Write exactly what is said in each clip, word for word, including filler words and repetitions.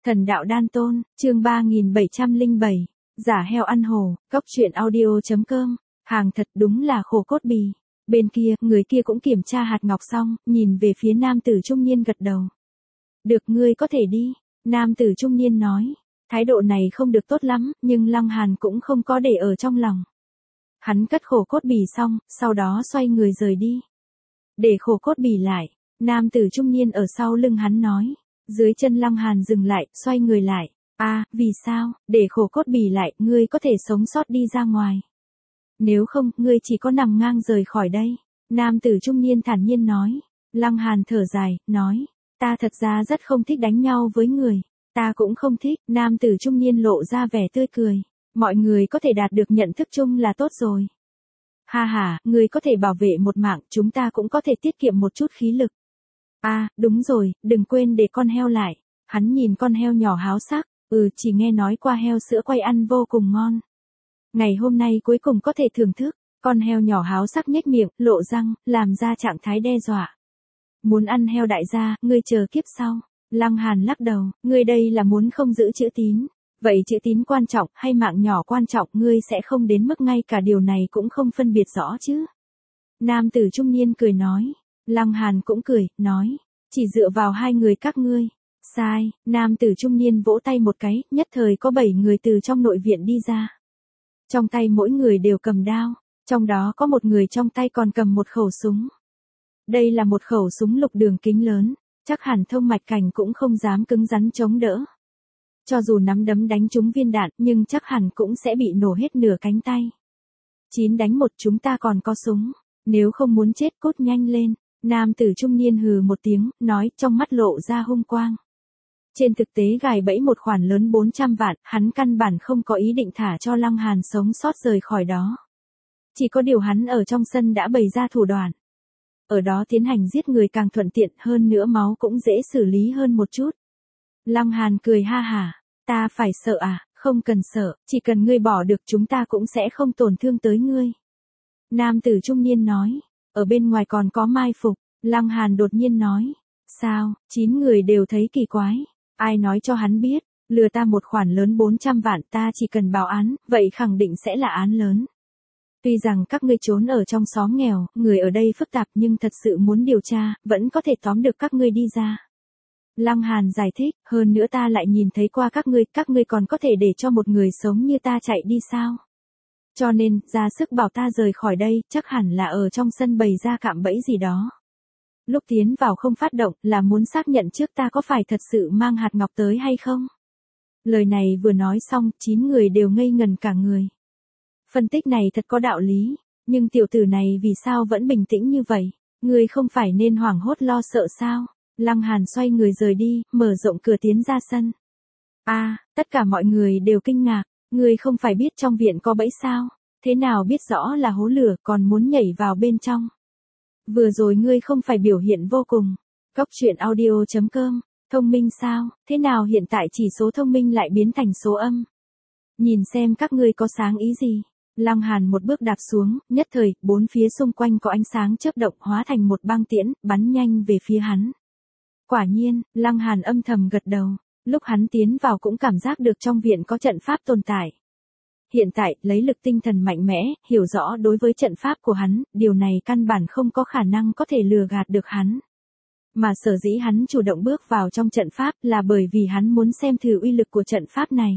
Thần đạo đan tôn, chương ba nghìn bảy trăm lẻ bảy, giả heo ăn hổ, cóc truyện audio.com, hàng thật đúng là khổ cốt bì. Bên kia, người kia cũng kiểm tra hạt ngọc xong, nhìn về phía nam tử trung niên gật đầu. Được, ngươi có thể đi, nam tử trung niên nói. Thái độ này không được tốt lắm, nhưng Lăng Hàn cũng không có để ở trong lòng. Hắn cất khổ cốt bì xong, sau đó xoay người rời đi. Để khổ cốt bì lại, nam tử trung niên ở sau lưng hắn nói. Dưới chân Lăng Hàn dừng lại, xoay người lại. À, vì sao, để khổ cốt bì lại, ngươi có thể sống sót đi ra ngoài. Nếu không, ngươi chỉ có nằm ngang rời khỏi đây. Nam tử trung niên thản nhiên nói. Lăng Hàn thở dài, nói. Ta thật ra rất không thích đánh nhau với người. Ta cũng không thích, nam tử trung niên lộ ra vẻ tươi cười. Mọi người có thể đạt được nhận thức chung là tốt rồi. Ha ha, ngươi có thể bảo vệ một mạng, chúng ta cũng có thể tiết kiệm một chút khí lực. À, đúng rồi, đừng quên để con heo lại. Hắn nhìn con heo nhỏ háo sắc, ừ, chỉ nghe nói qua heo sữa quay ăn vô cùng ngon. Ngày hôm nay cuối cùng có thể thưởng thức, con heo nhỏ háo sắc nhếch miệng, lộ răng, làm ra trạng thái đe dọa. Muốn ăn heo đại gia, ngươi chờ kiếp sau. Lăng Hàn lắc đầu, ngươi đây là muốn không giữ chữ tín. Vậy chữ tín quan trọng hay mạng nhỏ quan trọng, ngươi sẽ không đến mức ngay cả điều này cũng không phân biệt rõ chứ. Nam tử trung niên cười nói. Lăng Hàn cũng cười, nói, chỉ dựa vào hai người các ngươi. Sai, nam tử trung niên vỗ tay một cái, nhất thời có bảy người từ trong nội viện đi ra. Trong tay mỗi người đều cầm đao, trong đó có một người trong tay còn cầm một khẩu súng. Đây là một khẩu súng lục đường kính lớn, chắc hẳn thông mạch cảnh cũng không dám cứng rắn chống đỡ. Cho dù nắm đấm đánh trúng viên đạn, nhưng chắc hẳn cũng sẽ bị nổ hết nửa cánh tay. Chín đánh một, chúng ta còn có súng, nếu không muốn chết cốt nhanh lên. Nam tử trung niên hừ một tiếng, nói, trong mắt lộ ra hung quang. Trên thực tế gài bẫy một khoản lớn bốn trăm vạn, hắn căn bản không có ý định thả cho Lăng Hàn sống sót rời khỏi đó. Chỉ có điều hắn ở trong sân đã bày ra thủ đoạn. Ở đó tiến hành giết người càng thuận tiện, hơn nữa máu cũng dễ xử lý hơn một chút. Lăng Hàn cười ha hả, ta phải sợ à, không cần sợ, chỉ cần ngươi bỏ được chúng ta cũng sẽ không tổn thương tới ngươi. Nam tử trung niên nói. Ở bên ngoài còn có mai phục, Lăng Hàn đột nhiên nói. Sao, chín người đều thấy kỳ quái. Ai nói cho hắn biết, lừa ta một khoản lớn bốn trăm vạn, ta chỉ cần báo án, vậy khẳng định sẽ là án lớn. Tuy rằng các ngươi trốn ở trong xóm nghèo, người ở đây phức tạp nhưng thật sự muốn điều tra, vẫn có thể tóm được các ngươi đi ra. Lăng Hàn giải thích, hơn nữa ta lại nhìn thấy qua các ngươi, các ngươi còn có thể để cho một người sống như ta chạy đi sao? Cho nên, ra sức bảo ta rời khỏi đây, chắc hẳn là ở trong sân bày ra cạm bẫy gì đó. Lúc tiến vào không phát động, là muốn xác nhận trước ta có phải thật sự mang hạt ngọc tới hay không. Lời này vừa nói xong, chín người đều ngây ngần cả người. Phân tích này thật có đạo lý, nhưng tiểu tử này vì sao vẫn bình tĩnh như vậy? Người không phải nên hoảng hốt lo sợ sao? Lăng Hàn xoay người rời đi, mở rộng cửa tiến ra sân. À, tất cả mọi người đều kinh ngạc. Ngươi không phải biết trong viện có bẫy sao? Thế nào biết rõ là hố lửa còn muốn nhảy vào bên trong? Vừa rồi ngươi không phải biểu hiện vô cùng. Cóc truyện audio.com, thông minh sao? Thế nào hiện tại chỉ số thông minh lại biến thành số âm? Nhìn xem các ngươi có sáng ý gì? Lăng Hàn một bước đạp xuống, nhất thời, bốn phía xung quanh có ánh sáng chớp động hóa thành một băng tiễn, bắn nhanh về phía hắn. Quả nhiên, Lăng Hàn âm thầm gật đầu. Lúc hắn tiến vào cũng cảm giác được trong viện có trận pháp tồn tại. Hiện tại, lấy lực tinh thần mạnh mẽ, hiểu rõ đối với trận pháp của hắn, điều này căn bản không có khả năng có thể lừa gạt được hắn. Mà sở dĩ hắn chủ động bước vào trong trận pháp là bởi vì hắn muốn xem thử uy lực của trận pháp này.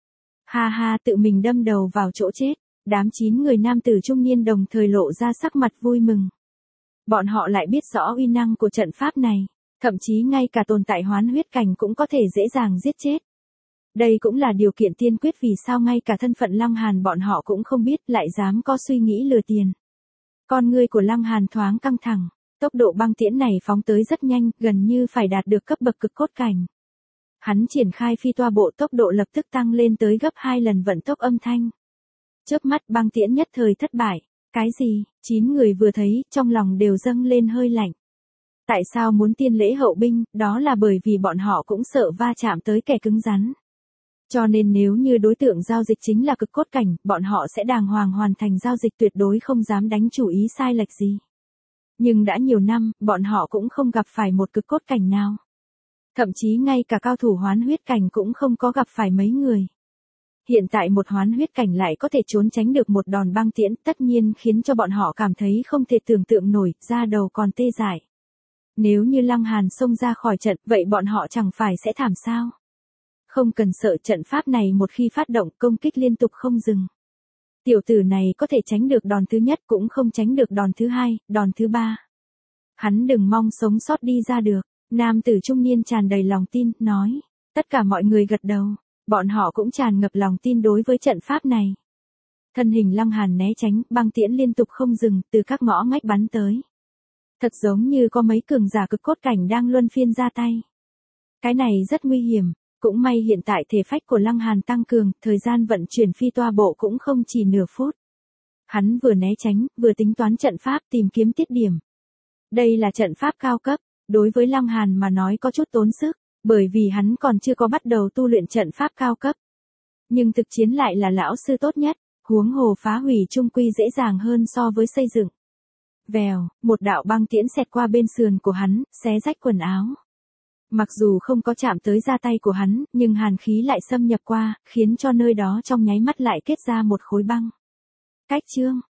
Ha ha, tự mình đâm đầu vào chỗ chết, đám chín người nam tử trung niên đồng thời lộ ra sắc mặt vui mừng. Bọn họ lại biết rõ uy năng của trận pháp này. Thậm chí ngay cả tồn tại hoán huyết cảnh cũng có thể dễ dàng giết chết. Đây cũng là điều kiện tiên quyết vì sao ngay cả thân phận Lăng Hàn bọn họ cũng không biết lại dám có suy nghĩ lừa tiền. Con ngươi của Lăng Hàn thoáng căng thẳng, tốc độ băng tiễn này phóng tới rất nhanh, gần như phải đạt được cấp bậc cực cốt cảnh. Hắn triển khai phi toa bộ, tốc độ lập tức tăng lên tới gấp hai lần vận tốc âm thanh. Chớp mắt băng tiễn nhất thời thất bại. Cái gì? Chín người vừa thấy, trong lòng đều dâng lên hơi lạnh. Tại sao muốn tiên lễ hậu binh, đó là bởi vì bọn họ cũng sợ va chạm tới kẻ cứng rắn. Cho nên nếu như đối tượng giao dịch chính là cực cốt cảnh, bọn họ sẽ đàng hoàng hoàn thành giao dịch, tuyệt đối không dám đánh chủ ý sai lệch gì. Nhưng đã nhiều năm, bọn họ cũng không gặp phải một cực cốt cảnh nào. Thậm chí ngay cả cao thủ hoán huyết cảnh cũng không có gặp phải mấy người. Hiện tại một hoán huyết cảnh lại có thể trốn tránh được một đòn băng tiễn, tất nhiên khiến cho bọn họ cảm thấy không thể tưởng tượng nổi, da đầu còn tê dại. Nếu như Lăng Hàn xông ra khỏi trận, vậy bọn họ chẳng phải sẽ thảm sao? Không cần sợ, trận pháp này một khi phát động công kích liên tục không dừng. Tiểu tử này có thể tránh được đòn thứ nhất cũng không tránh được đòn thứ hai, đòn thứ ba. Hắn đừng mong sống sót đi ra được. Nam tử trung niên tràn đầy lòng tin, nói. Tất cả mọi người gật đầu. Bọn họ cũng tràn ngập lòng tin đối với trận pháp này. Thân hình Lăng Hàn né tránh, băng tiễn liên tục không dừng, từ các ngõ ngách bắn tới. Thật giống như có mấy cường giả cực cốt cảnh đang luân phiên ra tay. Cái này rất nguy hiểm, cũng may hiện tại thể phách của Lăng Hàn tăng cường, thời gian vận chuyển phi toa bộ cũng không chỉ nửa phút. Hắn vừa né tránh, vừa tính toán trận pháp tìm kiếm tiết điểm. Đây là trận pháp cao cấp, đối với Lăng Hàn mà nói có chút tốn sức, bởi vì hắn còn chưa có bắt đầu tu luyện trận pháp cao cấp. Nhưng thực chiến lại là lão sư tốt nhất, huống hồ phá hủy trung quy dễ dàng hơn so với xây dựng. Vèo, một đạo băng tiễn xẹt qua bên sườn của hắn, xé rách quần áo. Mặc dù không có chạm tới da tay của hắn, nhưng hàn khí lại xâm nhập qua, khiến cho nơi đó trong nháy mắt lại kết ra một khối băng. Cách chương,